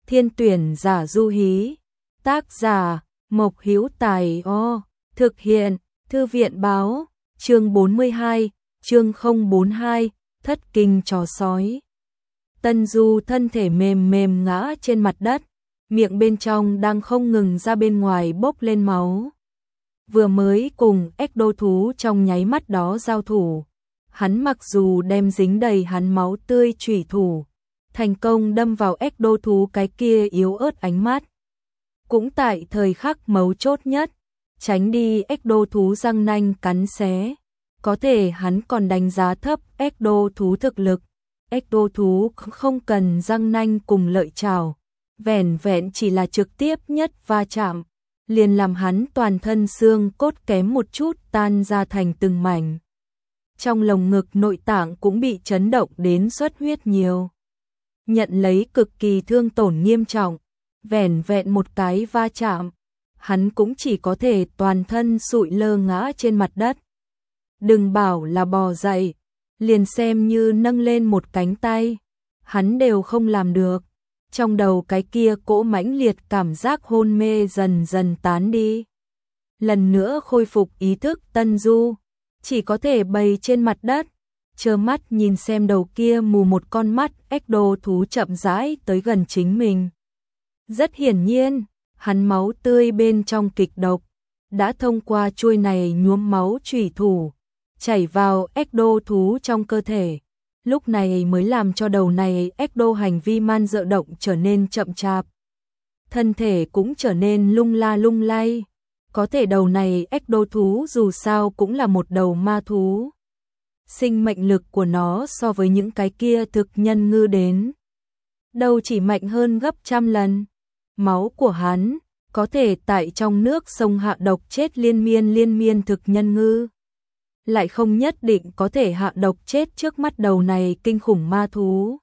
Thiên tuyển giả Du Hí. Tác giả Mộc Hữu Tài. Thực hiện Thư viện báo. Chương 42, chương 042, thất kinh chó sói. Tân Du thân thể mềm mềm ngã trên mặt đất, miệng bên trong đang không ngừng ra bên ngoài bốc lên máu. Vừa mới cùng ếch đô thú trong nháy mắt đó giao thủ, hắn mặc dù đem dính đầy hắn máu tươi chủy thủ, thành công đâm vào ếch đô thú cái kia yếu ớt ánh mắt. Cũng tại thời khắc mấu chốt nhất, tránh đi ếch đô thú răng nanh cắn xé. Có thể hắn còn đánh giá thấp ếch đô thú thực lực. Ếch đô thú không cần răng nanh cùng lợi chảo, vẻn vẹn chỉ là trực tiếp nhất va chạm, liền làm hắn toàn thân xương cốt kém một chút tan ra thành từng mảnh. Trong lồng ngực nội tạng cũng bị chấn động đến xuất huyết nhiều. Nhận lấy cực kỳ thương tổn nghiêm trọng, vẻn vẹn một cái va chạm, hắn cũng chỉ có thể toàn thân sụi lơ ngã trên mặt đất. Đừng bảo là bò dậy, liền xem như nâng lên một cánh tay, hắn đều không làm được. Trong đầu cái kia cỗ mãnh liệt cảm giác hôn mê dần dần tán đi. Lần nữa khôi phục ý thức Tân Du, chỉ có thể bày trên mặt đất, trơ mắt nhìn xem đầu kia mù một con mắt ếch đô thú chậm rãi tới gần chính mình. Rất hiển nhiên, hắn máu tươi bên trong kịch độc đã thông qua chuôi này nhuốm máu chủy thủ chảy vào ếch đô thú trong cơ thể, lúc này mới làm cho đầu này ếch đô hành vi man dợ động trở nên chậm chạp. Thân thể cũng trở nên lung la lung lay, có thể đầu này ếch đô thú dù sao cũng là một đầu ma thú. Sinh mệnh lực của nó so với những cái kia thực nhân ngư đến đâu chỉ mạnh hơn gấp trăm lần. Máu của hắn có thể tại trong nước sông hạ độc chết liên miên thực nhân ngư, lại không nhất định có thể hạ độc chết trước mắt đầu này kinh khủng ma thú.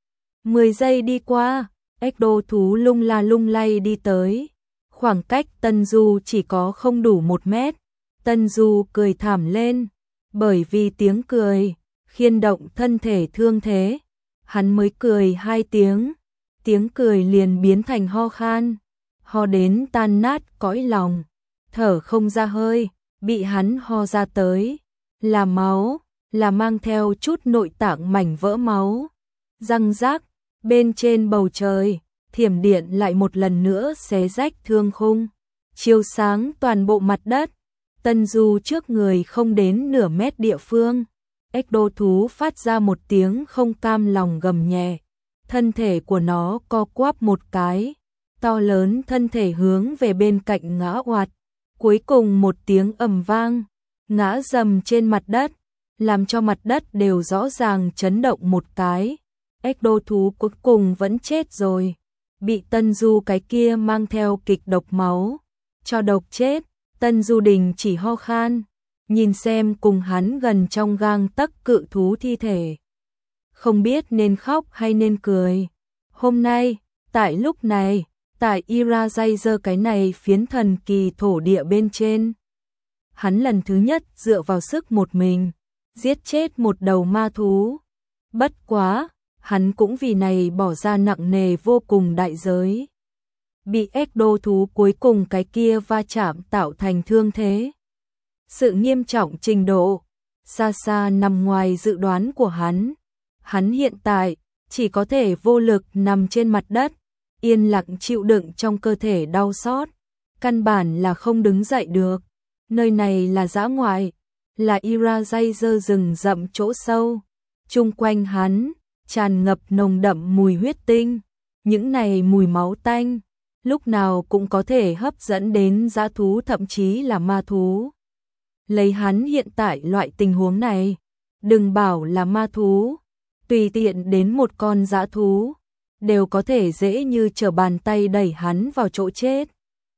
10 giây đi qua, ếch đô thú lung la lung lay đi tới, khoảng cách Tân Du chỉ có không đủ 1 mét. Tân Du cười thảm lên, bởi vì tiếng cười khiên động thân thể thương thế, hắn mới cười 2 tiếng, tiếng cười liền biến thành ho khan, ho đến tan nát cõi lòng, thở không ra hơi, bị hắn ho ra tới là máu, là mang theo chút nội tạng mảnh vỡ máu. Răng rác, bên trên bầu trời, thiểm điện lại một lần nữa xé rách thương khung, chiếu sáng toàn bộ mặt đất. Tân Du trước người không đến nửa mét địa phương, ếch đô thú phát ra một tiếng không cam lòng gầm nhẹ, thân thể của nó co quắp một cái, to lớn thân thể hướng về bên cạnh ngã oạt, cuối cùng một tiếng ầm vang, ngã dầm trên mặt đất, làm cho mặt đất đều rõ ràng chấn động một cái. Ếch đô thú cuối cùng vẫn chết rồi, bị Tân Du cái kia mang theo kịch độc máu cho độc chết. Tân Du đình chỉ ho khan, nhìn xem cùng hắn gần trong gang tấc cự thú thi thể, không biết nên khóc hay nên cười. Hôm nay, tại lúc này, tại Irajazer cái này phiến thần kỳ thổ địa bên trên, hắn lần thứ nhất dựa vào sức một mình giết chết một đầu ma thú. Bất quá, hắn cũng vì này bỏ ra nặng nề vô cùng đại giới. Bị ếch đô thú cuối cùng cái kia va chạm tạo thành thương thế. Sự nghiêm trọng trình độ xa xa nằm ngoài dự đoán của hắn. Hắn hiện tại chỉ có thể vô lực nằm trên mặt đất, yên lặng chịu đựng trong cơ thể đau xót, căn bản là không đứng dậy được. Nơi này là dã ngoại, là Irajazer rừng rậm chỗ sâu, chung quanh hắn tràn ngập nồng đậm mùi huyết tinh, những này mùi máu tanh lúc nào cũng có thể hấp dẫn đến dã thú, thậm chí là ma thú. Lấy hắn hiện tại loại tình huống này, đừng bảo là ma thú, tùy tiện đến một con dã thú đều có thể dễ như trở bàn tay đẩy hắn vào chỗ chết.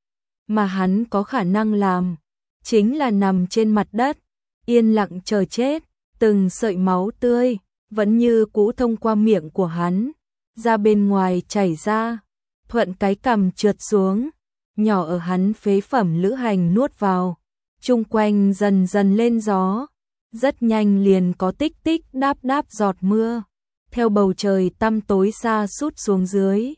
Mà hắn có khả năng làm chính là nằm trên mặt đất, yên lặng chờ chết. Từng sợi máu tươi vẫn như cũ thông qua miệng của hắn ra bên ngoài chảy ra, thuận cái cằm trượt xuống, nhỏ ở hắn phế phẩm lữ hành nuốt vào. Chung quanh dần dần lên gió, rất nhanh liền có tích tích đáp đáp giọt mưa theo bầu trời tăm tối xa sút xuống dưới.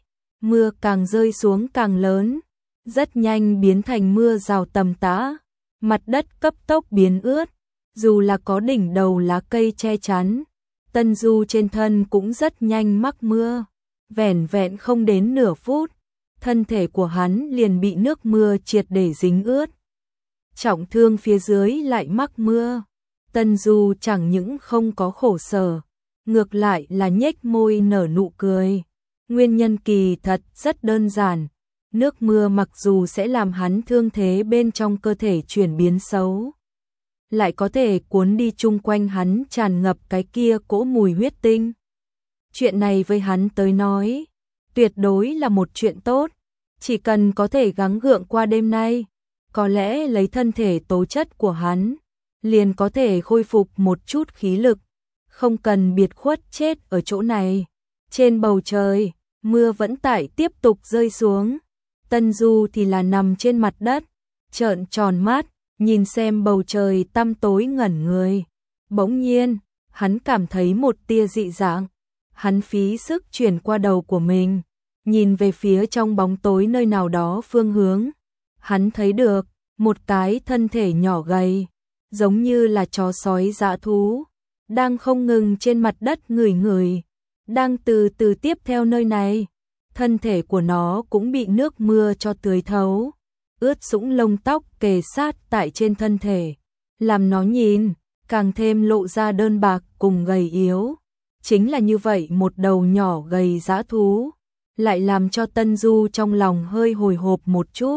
Mưa càng rơi xuống càng lớn, rất nhanh biến thành mưa rào tầm tã, mặt đất cấp tốc biến ướt, dù là có đỉnh đầu lá cây che chắn, Tân Du trên thân cũng rất nhanh mắc mưa, vẻn vẹn không đến nửa phút, thân thể của hắn liền bị nước mưa triệt để dính ướt. Trọng thương phía dưới lại mắc mưa, Tân Du chẳng những không có khổ sở, ngược lại là nhếch môi nở nụ cười. Nguyên nhân kỳ thật rất đơn giản, nước mưa mặc dù sẽ làm hắn thương thế bên trong cơ thể chuyển biến xấu, lại có thể cuốn đi chung quanh hắn tràn ngập cái kia cỗ mùi huyết tinh. Chuyện này với hắn tới nói, tuyệt đối là một chuyện tốt, chỉ cần có thể gắng gượng qua đêm nay, có lẽ lấy thân thể tố chất của hắn, liền có thể khôi phục một chút khí lực, không cần biệt khuất chết ở chỗ này. Trên bầu trời, mưa vẫn tại tiếp tục rơi xuống, Tân Du thì là nằm trên mặt đất, trợn tròn mắt, nhìn xem bầu trời tăm tối ngẩn người. Bỗng nhiên, hắn cảm thấy một tia dị dạng, hắn phí sức chuyển qua đầu của mình, nhìn về phía trong bóng tối nơi nào đó phương hướng. Hắn thấy được một cái thân thể nhỏ gầy, giống như là chó sói dã thú, đang không ngừng trên mặt đất ngửi ngửi, đang từ từ tiếp theo nơi này. Thân thể của nó cũng bị nước mưa cho tưới thấu, ướt sũng lông tóc kề sát tại trên thân thể, làm nó nhìn càng thêm lộ ra đơn bạc cùng gầy yếu. Chính là như vậy một đầu nhỏ gầy dã thú, lại làm cho Tân Du trong lòng hơi hồi hộp một chút.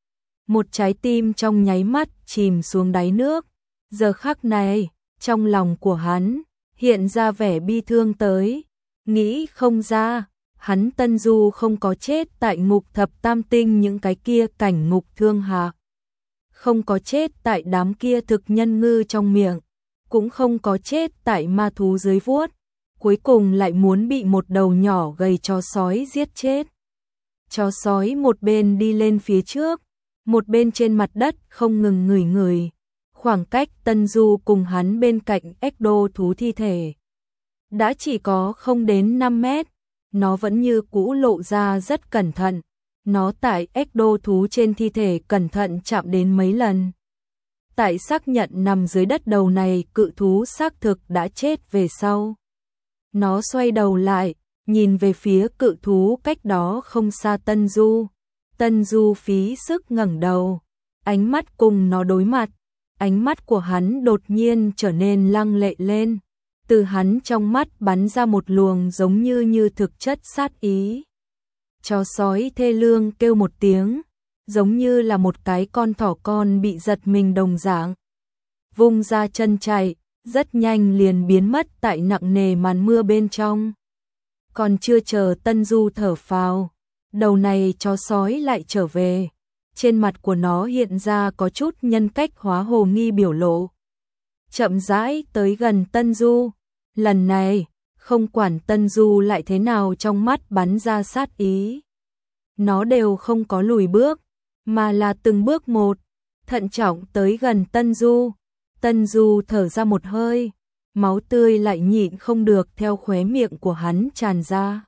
Một trái tim trong nháy mắt chìm xuống đáy nước. Giờ khắc này, trong lòng của hắn hiện ra vẻ bi thương tới, nghĩ không ra, hắn Tân Du không có chết tại ngục thập tam tinh những cái kia cảnh ngục thương hạ, không có chết tại đám kia thực nhân ngư trong miệng, cũng không có chết tại ma thú dưới vuốt, cuối cùng lại muốn bị một đầu nhỏ gầy chó sói giết chết. Chó sói một bên đi lên phía trước, một bên trên mặt đất không ngừng ngửi ngửi. Khoảng cách Tân Du cùng hắn bên cạnh ecto thú thi thể đã chỉ có không đến 5 mét, nó vẫn như cũ lộ ra rất cẩn thận. Nó tại ecto thú trên thi thể cẩn thận chạm đến mấy lần. Tại xác nhận nằm dưới đất đầu này cự thú xác thực đã chết về sau. Nó xoay đầu lại, nhìn về phía cự thú cách đó không xa Tân Du. Tân Du phí sức ngẩng đầu, ánh mắt cùng nó đối mặt. Ánh mắt của hắn đột nhiên trở nên lăng lệ lên, từ hắn trong mắt bắn ra một luồng giống như thực chất sát ý. Chó sói thê lương kêu một tiếng, giống như là một cái con thỏ con bị giật mình đồng dạng. Vung ra chân chạy, rất nhanh liền biến mất tại nặng nề màn mưa bên trong. Còn chưa chờ Tân Du thở phào, đầu này chó sói lại trở về. Trên mặt của nó hiện ra có chút nhân cách hóa hồ nghi biểu lộ. Chậm rãi tới gần Tân Du, lần này, không quản Tân Du lại thế nào trong mắt bắn ra sát ý. Nó đều không có lùi bước, mà là từng bước một, thận trọng tới gần Tân Du. Tân Du thở ra một hơi, máu tươi lại nhịn không được theo khóe miệng của hắn tràn ra.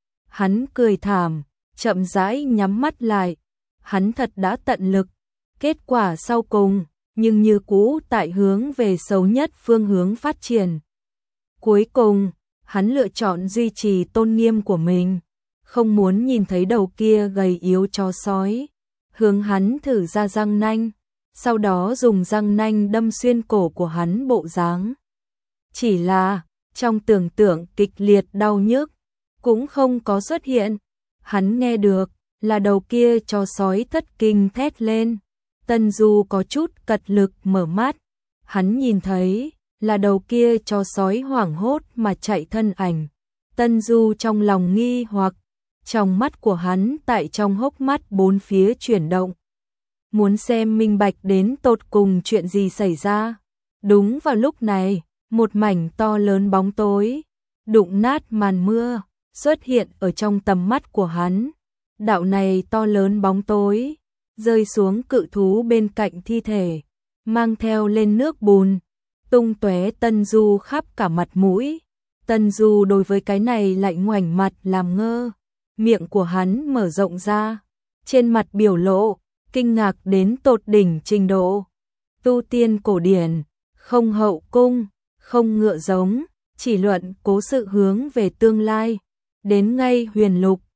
Hắn cười thảm, chậm rãi nhắm mắt lại. Hắn thật đã tận lực, kết quả sau cùng, nhưng như cũ tại hướng về xấu nhất phương hướng phát triển. Cuối cùng, hắn lựa chọn duy trì tôn nghiêm của mình, không muốn nhìn thấy đầu kia gầy yếu chó sói. Hướng hắn thử ra răng nanh, sau đó dùng răng nanh đâm xuyên cổ của hắn bộ dáng. Chỉ là, trong tưởng tượng kịch liệt đau nhức, cũng không có xuất hiện. Hắn nghe được là đầu kia chó sói thất kinh thét lên. Tân Du có chút cật lực mở mắt, hắn nhìn thấy là đầu kia chó sói hoảng hốt mà chạy thân ảnh. Tân Du trong lòng nghi hoặc, trong mắt của hắn tại trong hốc mắt bốn phía chuyển động, muốn xem minh bạch đến tột cùng chuyện gì xảy ra. Đúng vào lúc này, một mảnh to lớn bóng tối, đụng nát màn mưa, xuất hiện ở trong tầm mắt của hắn. Đạo này to lớn bóng tối, rơi xuống cự thú bên cạnh thi thể, mang theo lên nước bùn, tung tóe Tân Du khắp cả mặt mũi. Tân Du đối với cái này lại ngoảnh mặt làm ngơ, miệng của hắn mở rộng ra, trên mặt biểu lộ kinh ngạc đến tột đỉnh trình độ. Tu tiên cổ điển, không hậu cung, không ngựa giống, chỉ luận cố sự hướng về tương lai, đến ngay huyền lục,